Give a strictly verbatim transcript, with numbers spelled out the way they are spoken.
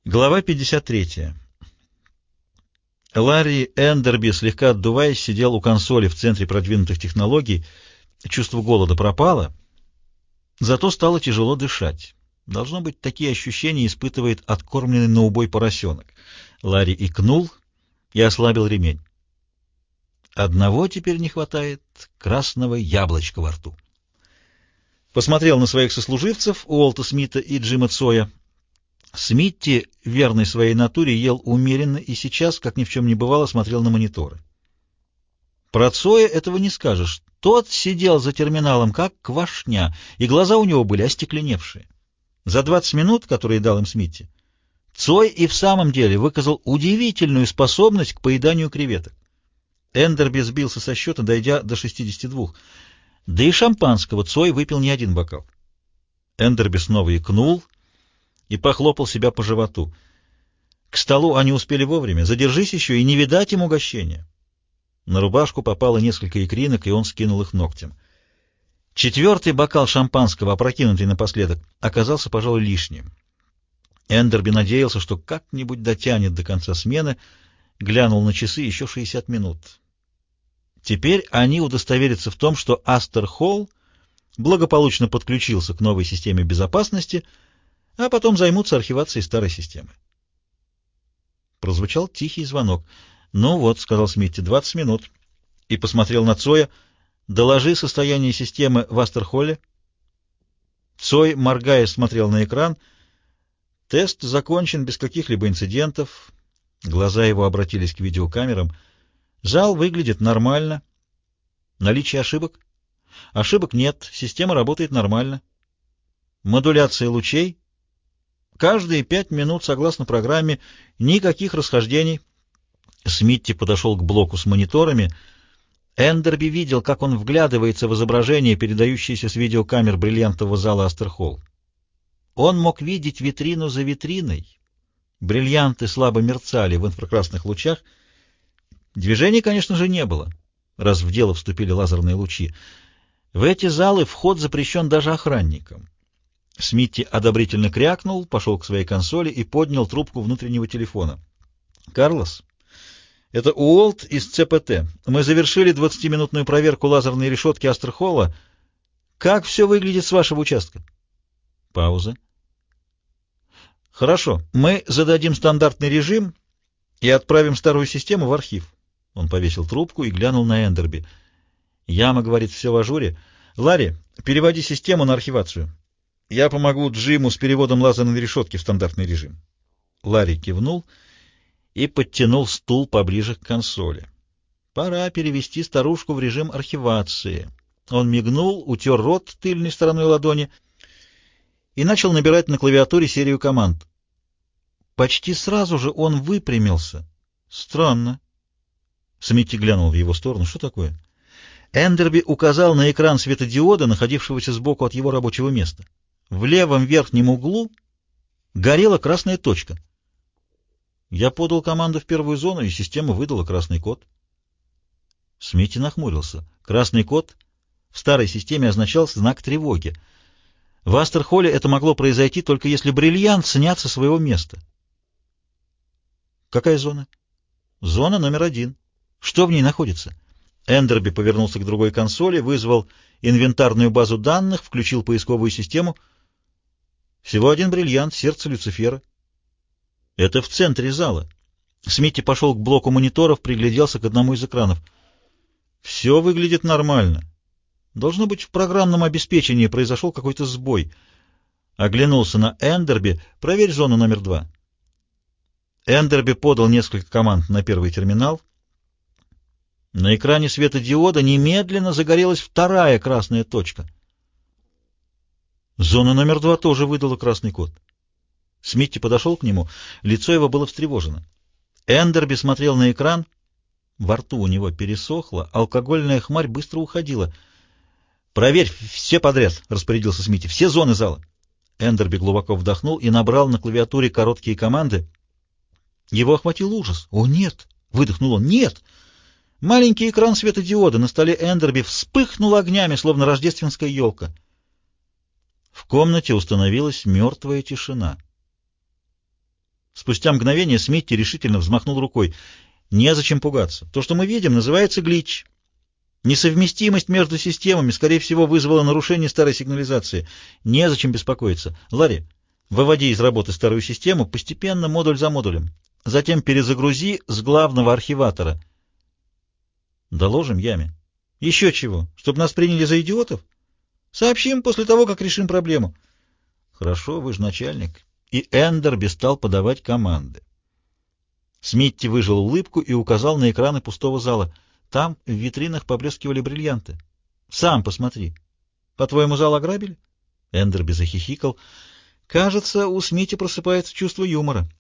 Глава пятьдесят третья. Ларри Эндерби, слегка отдуваясь, сидел у консоли в центре продвинутых технологий. Чувство голода пропало, зато стало тяжело дышать. Должно быть, такие ощущения испытывает откормленный на убой поросенок. Ларри икнул и ослабил ремень. Одного теперь не хватает — красного яблочка во рту. Посмотрел на своих сослуживцев, Уолта Смита и Джима Цоя. Смитти, верный своей натуре, ел умеренно и сейчас, как ни в чем не бывало, смотрел на мониторы. Про Цоя этого не скажешь. Тот сидел за терминалом, как квашня, и глаза у него были остекленевшие. За двадцать минут, которые дал им Смитти, Цой и в самом деле выказал удивительную способность к поеданию креветок. Эндерби сбился со счета, дойдя до шестидесяти двух. Да и шампанского Цой выпил не один бокал. Эндерби снова икнул и похлопал себя по животу. К столу они успели вовремя. Задержись еще, и не видать им угощения. На рубашку попало несколько икринок, и он скинул их ногтем. Четвертый бокал шампанского, опрокинутый напоследок, оказался, пожалуй, лишним. Эндерби надеялся, что как-нибудь дотянет до конца смены, глянул на часы — еще шестьдесят минут. Теперь они удостоверятся в том, что Астер Холл благополучно подключился к новой системе безопасности, а потом займутся архивацией старой системы. Прозвучал тихий звонок. «Ну вот», — сказал Смитти, — «двадцать минут». И посмотрел на Цоя. «Доложи состояние системы в Астерхолле». Цой, моргая, смотрел на экран. Тест закончен без каких-либо инцидентов. Глаза его обратились к видеокамерам. Зал выглядит нормально. Наличие ошибок? Ошибок нет, система работает нормально. Модуляция лучей? Каждые пять минут, согласно программе, никаких расхождений. Смитти подошел к блоку с мониторами. Эндерби видел, как он вглядывается в изображение, передающееся с видеокамер бриллиантового зала Астерхолл. Он мог видеть витрину за витриной. Бриллианты слабо мерцали в инфракрасных лучах. Движений, конечно же, не было, раз в дело вступили лазерные лучи. В эти залы вход запрещен даже охранникам. Смитти одобрительно крякнул, пошел к своей консоли и поднял трубку внутреннего телефона. «Карлос, это Уолт из ЦПТ. Мы завершили двадцатиминутную проверку лазерной решетки Астерхолла. Как все выглядит с вашего участка?» Пауза. «Хорошо, мы зададим стандартный режим и отправим старую систему в архив». Он повесил трубку и глянул на Эндерби. «Яма, говорит, все в ажуре. Ларри, переводи систему на архивацию. Я помогу Джиму с переводом лазерной решетки в стандартный режим». Ларри кивнул и подтянул стул поближе к консоли. Пора перевести старушку в режим архивации. Он мигнул, утер рот тыльной стороной ладони и начал набирать на клавиатуре серию команд. Почти сразу же он выпрямился. Странно. Смитти глянул в его сторону. Что такое? Эндерби указал на экран светодиода, находившегося сбоку от его рабочего места. В левом верхнем углу горела красная точка. Я подал команду в первую зону, и система выдала красный код. Смитти нахмурился. Красный код в старой системе означал знак тревоги. В Астерхолле это могло произойти только если бриллиант снят со своего места. Какая зона? Зона номер один. Что в ней находится? Эндерби повернулся к другой консоли, вызвал инвентарную базу данных, включил поисковую систему. Всего один бриллиант, сердце Люцифера. Это в центре зала. Смитти пошел к блоку мониторов, пригляделся к одному из экранов. Все выглядит нормально. Должно быть, в программном обеспечении произошел какой-то сбой. Оглянулся на Эндерби. Проверь зону номер два. Эндерби подал несколько команд на первый терминал. На экране светодиода немедленно загорелась вторая красная точка. Зона номер два тоже выдала красный код. Смитти подошел к нему. Лицо его было встревожено. Эндерби смотрел на экран. Во рту у него пересохло. Алкогольная хмарь быстро уходила. «Проверь все подряд», — распорядился Смитти. «Все зоны зала». Эндерби глубоко вдохнул и набрал на клавиатуре короткие команды. Его охватил ужас. «О, нет!» — выдохнул он. «Нет!» Маленький экран светодиода на столе Эндерби вспыхнул огнями, словно рождественская елка. В комнате установилась мертвая тишина. Спустя Спустя мгновение Смитти решительно взмахнул рукой. Незачем пугаться. То, что мы видим, называется глич. Несовместимость между системами, скорее всего, вызвала нарушение старой сигнализации. Незачем беспокоиться. Ларри, выводи из работы старую систему, постепенно, модуль за модулем. Затем перезагрузи с главного архиватора. Доложим Яме. Еще чего? Чтобы нас приняли за идиотов? Сообщим после того, как решим проблему. Хорошо, вы же начальник. И Эндерби стал подавать команды. Смитти выжил улыбку и указал на экраны пустого зала. Там в витринах поблескивали бриллианты. Сам посмотри. По-твоему, зал ограбили? Эндерби захихикал. Кажется, у Смитти просыпается чувство юмора.